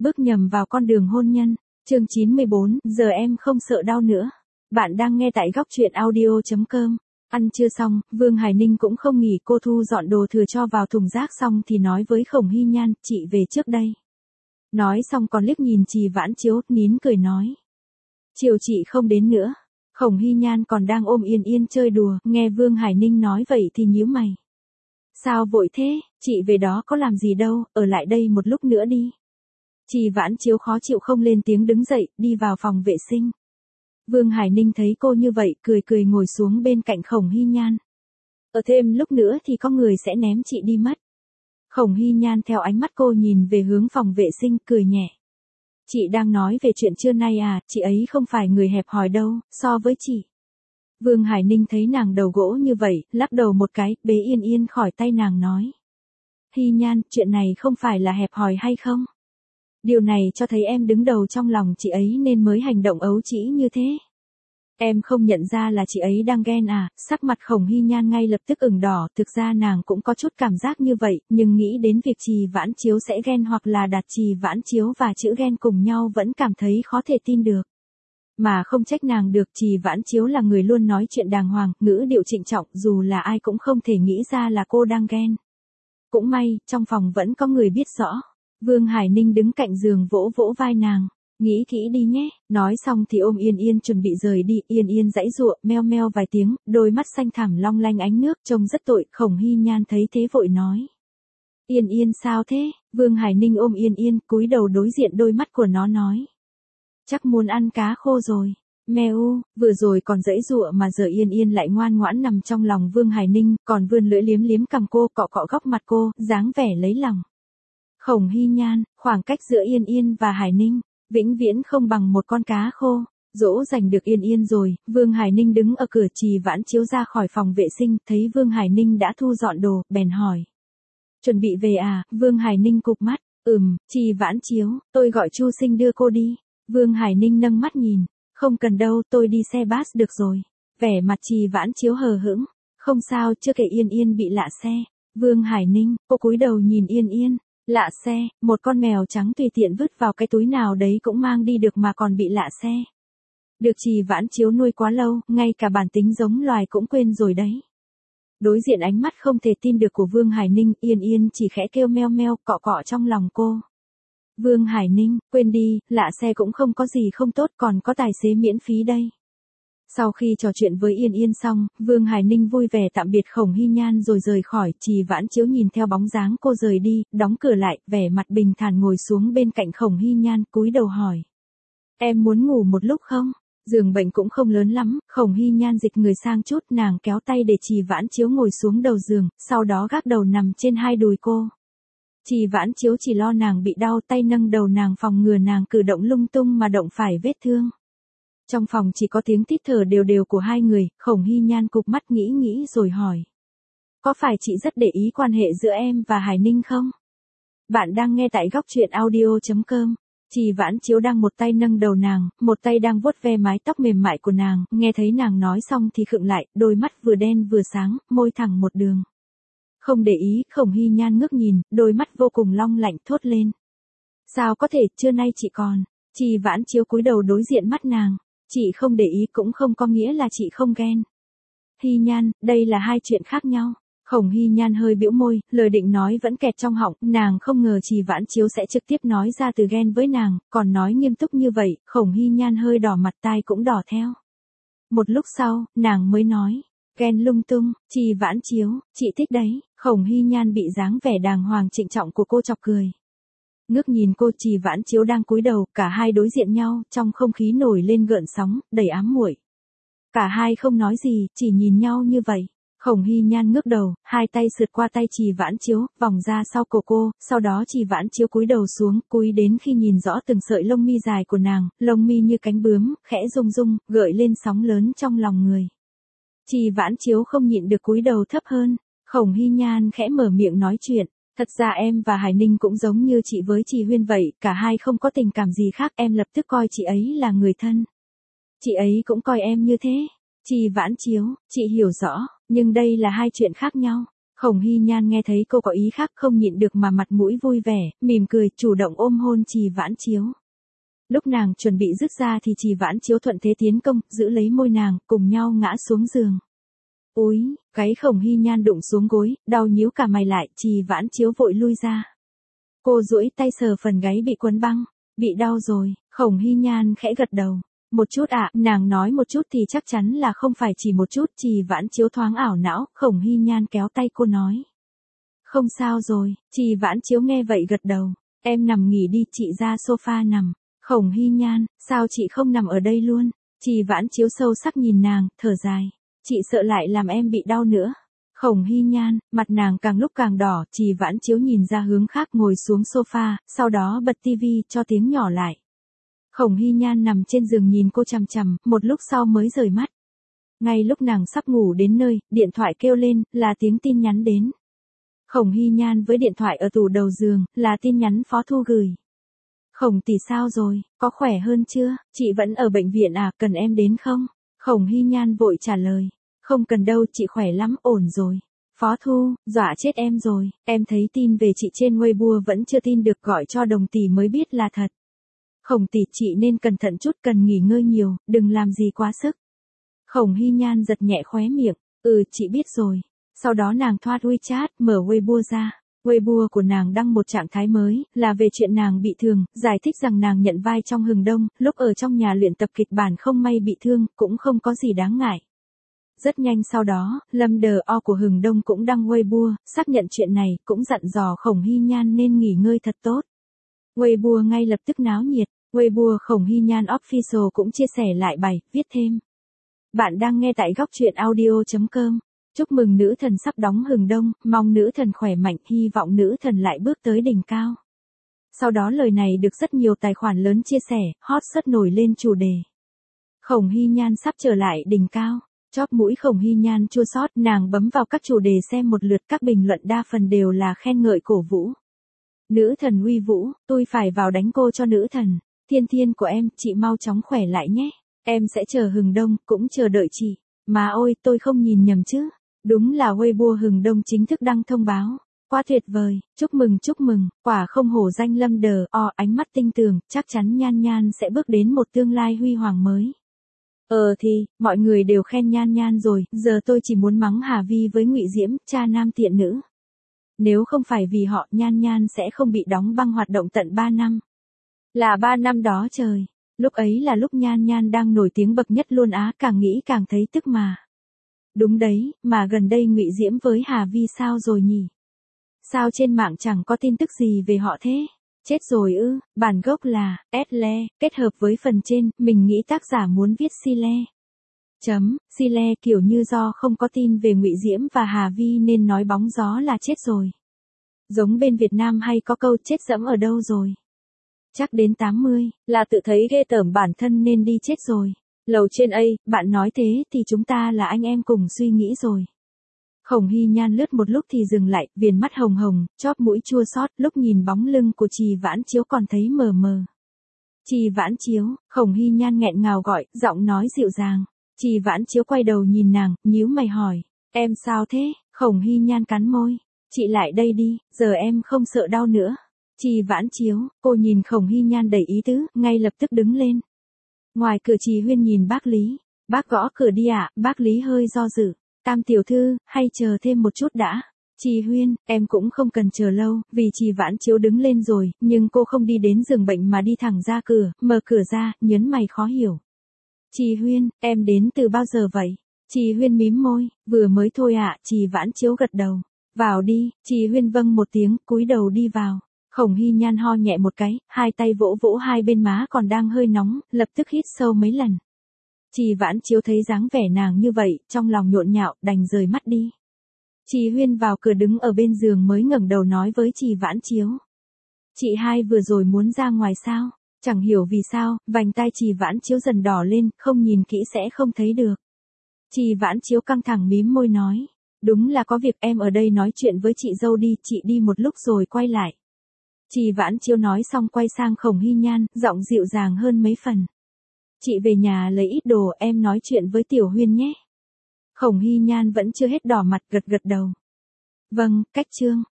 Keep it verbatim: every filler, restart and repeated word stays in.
bước nhầm vào con đường hôn nhân. Chương chín mươi bốn, giờ em không sợ đau nữa. Bạn đang nghe tại góc truyện audio chấm com. Ăn chưa xong, Vương Hải Ninh cũng không nghỉ, cô thu dọn đồ thừa cho vào thùng rác xong thì nói với Khổng Hy Nhan, chị về trước đây. Nói xong còn liếc nhìn Trì Vãn Chiếu, nín cười nói. Chiều chị không đến nữa. Khổng Hy Nhan còn đang ôm Yên Yên chơi đùa, nghe Vương Hải Ninh nói vậy thì nhíu mày. Sao vội thế, chị về đó có làm gì đâu, ở lại đây một lúc nữa đi. Trì Vãn Chiếu khó chịu không lên tiếng đứng dậy, đi vào phòng vệ sinh. Vương Hải Ninh thấy cô như vậy, cười cười ngồi xuống bên cạnh Khổng Hy Nhan. Ở thêm lúc nữa thì có người sẽ ném chị đi mất. Khổng Hy Nhan theo ánh mắt cô nhìn về hướng phòng vệ sinh, cười nhẹ. Chị đang nói về chuyện trưa nay à, chị ấy không phải người hẹp hòi đâu, so với chị. Vương Hải Ninh thấy nàng đầu gỗ như vậy, lắc đầu một cái, bế Yên Yên khỏi tay nàng nói. Hy Nhan, chuyện này không phải là hẹp hòi hay không? Điều này cho thấy em đứng đầu trong lòng chị ấy nên mới hành động ấu trĩ như thế. Em không nhận ra là chị ấy đang ghen à, sắc mặt Khổng Hy Nhan ngay lập tức ửng đỏ, thực ra nàng cũng có chút cảm giác như vậy, nhưng nghĩ đến việc Trì Vãn Chiếu sẽ ghen hoặc là đặt Trì Vãn Chiếu và chữ ghen cùng nhau vẫn cảm thấy khó thể tin được. Mà không trách nàng được, Trì Vãn Chiếu là người luôn nói chuyện đàng hoàng, ngữ điệu trịnh trọng, dù là ai cũng không thể nghĩ ra là cô đang ghen. Cũng may, trong phòng vẫn có người biết rõ. Vương Hải Ninh đứng cạnh giường vỗ vỗ vai nàng. Nghĩ kỹ đi nhé, nói xong thì ôm Yên Yên chuẩn bị rời đi, Yên Yên giãy giụa, meo meo vài tiếng, đôi mắt xanh thẳm long lanh ánh nước, trông rất tội. Khổng Hy Nhan thấy thế vội nói. Yên Yên sao thế? Vương Hải Ninh ôm Yên Yên, cúi đầu đối diện đôi mắt của nó nói. Chắc muốn ăn cá khô rồi. Meo, vừa rồi còn giãy giụa mà giờ Yên Yên lại ngoan ngoãn nằm trong lòng Vương Hải Ninh, còn vươn lưỡi liếm liếm cằm cô, cọ cọ góc mặt cô, dáng vẻ lấy lòng. Khổng Hy Nhan, khoảng cách giữa Yên Yên và Hải Ninh, vĩnh viễn không bằng một con cá khô. Dỗ dành được Yên Yên rồi, Vương Hải Ninh đứng ở cửa, Trì Vãn Chiếu ra khỏi phòng vệ sinh, thấy Vương Hải Ninh đã thu dọn đồ, bèn hỏi. Chuẩn bị về à? Vương Hải Ninh cụp mắt, ừm, Trì Vãn Chiếu, tôi gọi Chu Sinh đưa cô đi. Vương Hải Ninh nâng mắt nhìn, không cần đâu, tôi đi xe bus được rồi. Vẻ mặt Trì Vãn Chiếu hờ hững, không sao, chưa kể Yên Yên bị lạ xe. Vương Hải Ninh, cô cúi đầu nhìn Yên Yên. Lạ xe, một con mèo trắng tùy tiện vứt vào cái túi nào đấy cũng mang đi được mà còn bị lạ xe. Được Trì Vãn Chiếu nuôi quá lâu, ngay cả bản tính giống loài cũng quên rồi đấy. Đối diện ánh mắt không thể tin được của Vương Hải Ninh, Yên Yên chỉ khẽ kêu meo meo, cọ cọ trong lòng cô. Vương Hải Ninh, quên đi, lạ xe cũng không có gì không tốt, còn có tài xế miễn phí đây. Sau khi trò chuyện với Yên Yên xong, Vương Hải Ninh vui vẻ tạm biệt Khổng Hy Nhan rồi rời khỏi. Trì Vãn Chiếu nhìn theo bóng dáng cô rời đi, đóng cửa lại, vẻ mặt bình thản ngồi xuống bên cạnh Khổng Hy Nhan, cúi đầu hỏi. Em muốn ngủ một lúc không? Giường bệnh cũng không lớn lắm, Khổng Hy Nhan dịch người sang chút, nàng kéo tay để Trì Vãn Chiếu ngồi xuống đầu giường, sau đó gác đầu nằm trên hai đùi cô. Trì Vãn Chiếu chỉ lo nàng bị đau, tay nâng đầu nàng phòng ngừa nàng cử động lung tung mà động phải vết thương. Trong phòng chỉ có tiếng tít thở đều đều của hai người, Khổng Hy Nhan cụp mắt nghĩ nghĩ rồi hỏi. Có phải chị rất để ý quan hệ giữa em và Hải Ninh không? Bạn đang nghe tại góc truyện audio chấm com. Trì Vãn Chiếu đang một tay nâng đầu nàng, một tay đang vuốt ve mái tóc mềm mại của nàng, nghe thấy nàng nói xong thì khựng lại, đôi mắt vừa đen vừa sáng, môi thẳng một đường. Không để ý, Khổng Hy Nhan ngước nhìn, đôi mắt vô cùng long lạnh thốt lên. Sao có thể, trưa nay chị còn. Trì Vãn Chiếu cúi đầu đối diện mắt nàng. Chị không để ý cũng không có nghĩa là chị không ghen. Hy Nhan, đây là hai chuyện khác nhau. Khổng Hy Nhan hơi bĩu môi, lời định nói vẫn kẹt trong họng, nàng không ngờ Trì Vãn Chiếu sẽ trực tiếp nói ra từ ghen với nàng, còn nói nghiêm túc như vậy, Khổng Hy Nhan hơi đỏ mặt, tai cũng đỏ theo. Một lúc sau, nàng mới nói, ghen lung tung. Trì Vãn Chiếu, chị thích đấy. Khổng Hy Nhan bị dáng vẻ đàng hoàng trịnh trọng của cô chọc cười. Ngước nhìn cô, Trì Vãn Chiếu đang cúi đầu, cả hai đối diện nhau, trong không khí nổi lên gợn sóng, đầy ám muội. Cả hai không nói gì, chỉ nhìn nhau như vậy. Khổng Hy Nhan ngước đầu, hai tay sượt qua tay Trì Vãn Chiếu, vòng ra sau cổ cô, sau đó Trì Vãn Chiếu cúi đầu xuống, cúi đến khi nhìn rõ từng sợi lông mi dài của nàng, lông mi như cánh bướm, khẽ rung rung, gợi lên sóng lớn trong lòng người. Trì Vãn Chiếu không nhịn được cúi đầu thấp hơn. Khổng Hy Nhan khẽ mở miệng nói chuyện. Thật ra em và Hải Ninh cũng giống như chị với Trì Huyên vậy, cả hai không có tình cảm gì khác, em lập tức coi chị ấy là người thân. Chị ấy cũng coi em như thế. Trì Vãn Chiếu, chị hiểu rõ, nhưng đây là hai chuyện khác nhau. Khổng Hy Nhan nghe thấy cô có ý khác không nhịn được mà mặt mũi vui vẻ, mỉm cười, chủ động ôm hôn Trì Vãn Chiếu. Lúc nàng chuẩn bị dứt ra thì Trì Vãn Chiếu thuận thế tiến công, giữ lấy môi nàng, cùng nhau ngã xuống giường. Úi, cái Khổng Hy Nhan đụng xuống gối, đau nhíu cả mày lại, Trì Vãn Chiếu vội lui ra. Cô duỗi tay sờ phần gáy bị quấn băng, bị đau rồi, Khổng Hy Nhan khẽ gật đầu. Một chút ạ, à, nàng nói một chút thì chắc chắn là không phải chỉ một chút, Trì Vãn Chiếu thoáng ảo não, Khổng Hy Nhan kéo tay cô nói. Không sao rồi, Trì Vãn Chiếu nghe vậy gật đầu, em nằm nghỉ đi, chị ra sofa nằm. Khổng Hy Nhan, sao chị không nằm ở đây luôn? Trì Vãn Chiếu sâu sắc nhìn nàng, thở dài, chị sợ lại làm em bị đau nữa. Khổng Hy Nhan, mặt nàng càng lúc càng đỏ, Trì Vãn Chiếu nhìn ra hướng khác ngồi xuống sofa, sau đó bật tivi cho tiếng nhỏ lại. Khổng Hy Nhan nằm trên giường nhìn cô chằm chằm, một lúc sau mới rời mắt. Ngay lúc nàng sắp ngủ đến nơi, điện thoại kêu lên, là tiếng tin nhắn đến. Khổng Hy Nhan với điện thoại ở tủ đầu giường, là tin nhắn Phó Thu gửi. Khổng tỷ sao rồi, có khỏe hơn chưa, chị vẫn ở bệnh viện à, cần em đến không? Khổng Hy Nhan vội trả lời, không cần đâu, chị khỏe lắm, ổn rồi. Phó Thu, dọa chết em rồi, em thấy tin về chị trên Weibo vẫn chưa tin được, gọi cho đồng tỷ mới biết là thật. Khổng tỷ, chị nên cẩn thận chút, cần nghỉ ngơi nhiều, đừng làm gì quá sức. Khổng Hy Nhan giật nhẹ khóe miệng, ừ chị biết rồi. Sau đó nàng thoát WeChat, mở Weibo ra. Weibo của nàng đăng một trạng thái mới, là về chuyện nàng bị thương, giải thích rằng nàng nhận vai trong Hừng Đông, lúc ở trong nhà luyện tập kịch bản không may bị thương, cũng không có gì đáng ngại. Rất nhanh sau đó, Lâm Đờ O của Hừng Đông cũng đăng Weibo, xác nhận chuyện này, cũng dặn dò Khổng Hy Nhan nên nghỉ ngơi thật tốt. Weibo ngay lập tức náo nhiệt, Weibo Khổng Hy Nhan Official cũng chia sẻ lại bài, viết thêm. Bạn đang nghe tại góc truyện audio chấm com. Chúc mừng nữ thần sắp đóng Hừng Đông, mong nữ thần khỏe mạnh, hy vọng nữ thần lại bước tới đỉnh cao. Sau đó lời này được rất nhiều tài khoản lớn chia sẻ, hot search nổi lên chủ đề. Khổng Hy Nhan sắp trở lại đỉnh cao. Chóp mũi Khổng Hy Nhan chua xót, nàng bấm vào các chủ đề xem một lượt, các bình luận đa phần đều là khen ngợi cổ vũ. Nữ thần uy vũ, tôi phải vào đánh cô cho nữ thần. Thiên thiên của em, chị mau chóng khỏe lại nhé. Em sẽ chờ Hừng Đông, cũng chờ đợi chị. Mà ôi, tôi không nhìn nhầm chứ. Đúng là Weibo Hừng Đông chính thức đăng thông báo. Quá tuyệt vời, chúc mừng chúc mừng, quả không hổ danh Lâm Đờ O, ánh mắt tinh tường, chắc chắn Nhan Nhan sẽ bước đến một tương lai huy hoàng mới. Ờ thì, mọi người đều khen Nhan Nhan rồi, giờ tôi chỉ muốn mắng Hà Vi với Ngụy Diễm, cha nam tiện nữ. Nếu không phải vì họ, Nhan Nhan sẽ không bị đóng băng hoạt động tận ba năm. Là ba năm đó trời, lúc ấy là lúc Nhan Nhan đang nổi tiếng bậc nhất luôn á, càng nghĩ càng thấy tức mà. Đúng đấy, mà gần đây Ngụy Diễm với Hà Vi sao rồi nhỉ? Sao trên mạng chẳng có tin tức gì về họ thế? Chết rồi ư, bản gốc là, Sile, kết hợp với phần trên, mình nghĩ tác giả muốn viết Sile. Chấm, Sile kiểu như do không có tin về Ngụy Diễm và Hà Vi nên nói bóng gió là chết rồi. Giống bên Việt Nam hay có câu chết dẫm ở đâu rồi. Chắc đến tám mươi, là tự thấy ghê tởm bản thân nên đi chết rồi. Lầu trên A, bạn nói thế thì chúng ta là anh em cùng suy nghĩ rồi. Khổng Hy Nhan lướt một lúc thì dừng lại, viền mắt hồng hồng, chóp mũi chua xót, lúc nhìn bóng lưng của Trì Vãn Chiếu còn thấy mờ mờ. Trì Vãn Chiếu, Khổng Hy Nhan nghẹn ngào gọi, giọng nói dịu dàng. Trì Vãn Chiếu quay đầu nhìn nàng, nhíu mày hỏi, em sao thế? Khổng Hy Nhan cắn môi, chị lại đây đi, giờ em không sợ đau nữa. Trì Vãn Chiếu, cô nhìn Khổng Hy Nhan đầy ý tứ, ngay lập tức đứng lên. Ngoài cửa Trì Huyên nhìn bác Lý, bác gõ cửa đi ạ, à? Bác Lý hơi do dự. Tam tiểu thư, hay chờ thêm một chút đã. Trì Huyên, em cũng không cần chờ lâu, vì Trì Vãn Chiếu đứng lên rồi, nhưng cô không đi đến giường bệnh mà đi thẳng ra cửa, mở cửa ra, nhớn mày khó hiểu. Trì Huyên, em đến từ bao giờ vậy? Trì Huyên mím môi, vừa mới thôi ạ, à? Trì Vãn Chiếu gật đầu. Vào đi, Trì Huyên vâng một tiếng, cúi đầu đi vào. Khổng Hy Nhan ho nhẹ một cái, hai tay vỗ vỗ hai bên má còn đang hơi nóng, lập tức hít sâu mấy lần. Trì Vãn Chiếu thấy dáng vẻ nàng như vậy, trong lòng nhộn nhạo, đành rời mắt đi. Trì Huyên vào cửa đứng ở bên giường mới ngẩng đầu nói với Trì Vãn Chiếu. Chị hai vừa rồi muốn ra ngoài sao? Chẳng hiểu vì sao, vành tai Trì Vãn Chiếu dần đỏ lên, không nhìn kỹ sẽ không thấy được. Trì Vãn Chiếu căng thẳng mím môi nói. Đúng là có việc, em ở đây nói chuyện với chị dâu đi, chị đi một lúc rồi quay lại. Trì Vãn Chiếu nói xong quay sang Khổng Hy Nhan, giọng dịu dàng hơn mấy phần. Chị về nhà lấy ít đồ, em nói chuyện với Tiểu Huyên nhé. Khổng Hy Nhan vẫn chưa hết đỏ mặt, gật gật đầu. Vâng, cách chương.